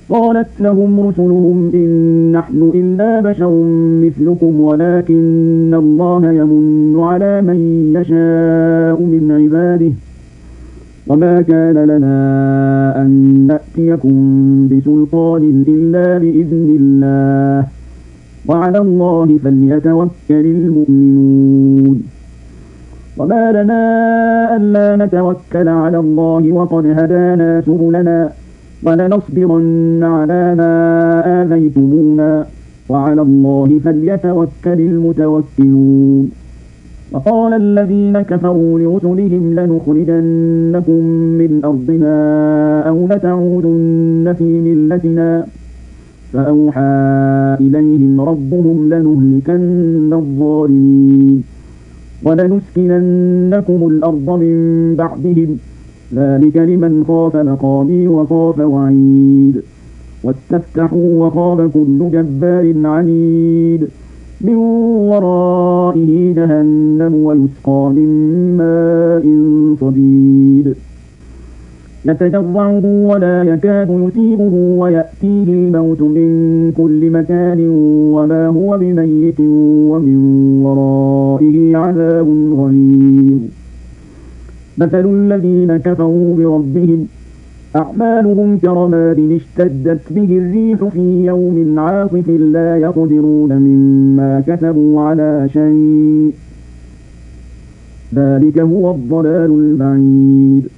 قالت لهم رسلهم إن نحن إلا بشر مثلكم ولكن الله يمن على من يشاء من عباده وما كان لنا أن نأتيكم بسلطان إلا بإذن الله وعلى الله فليتوكل المؤمنون وما لنا ألا نتوكل على الله وقد هدانا سبلنا ولنصبرن على ما آذيتمونا وعلى الله فليتوكل المتوكلون وقال الذين كفروا لرسلهم لنخرجنكم من أرضنا أو لتعودن في ملتنا فأوحى إليهم ربهم لنهلكن الظالمين ولنسكننكم الأرض من بعدهم ذلك لمن خاف مقامي وخاف وعيد واستفتحوا وخاب كل جبار عنيد من ورائه جهنم ويسقى من ماء صديد يتجرعه ولا يكاد يسيغه ويأتيه الموت من كل مكان وما هو بميت ومن ورائه عذاب غليظ مثل الذين كفروا بربهم أعمالهم كرماد اشتدت به الريح في يوم عاصف لا يقدرون مما كسبوا على شيء ذلك هو الضلال البعيد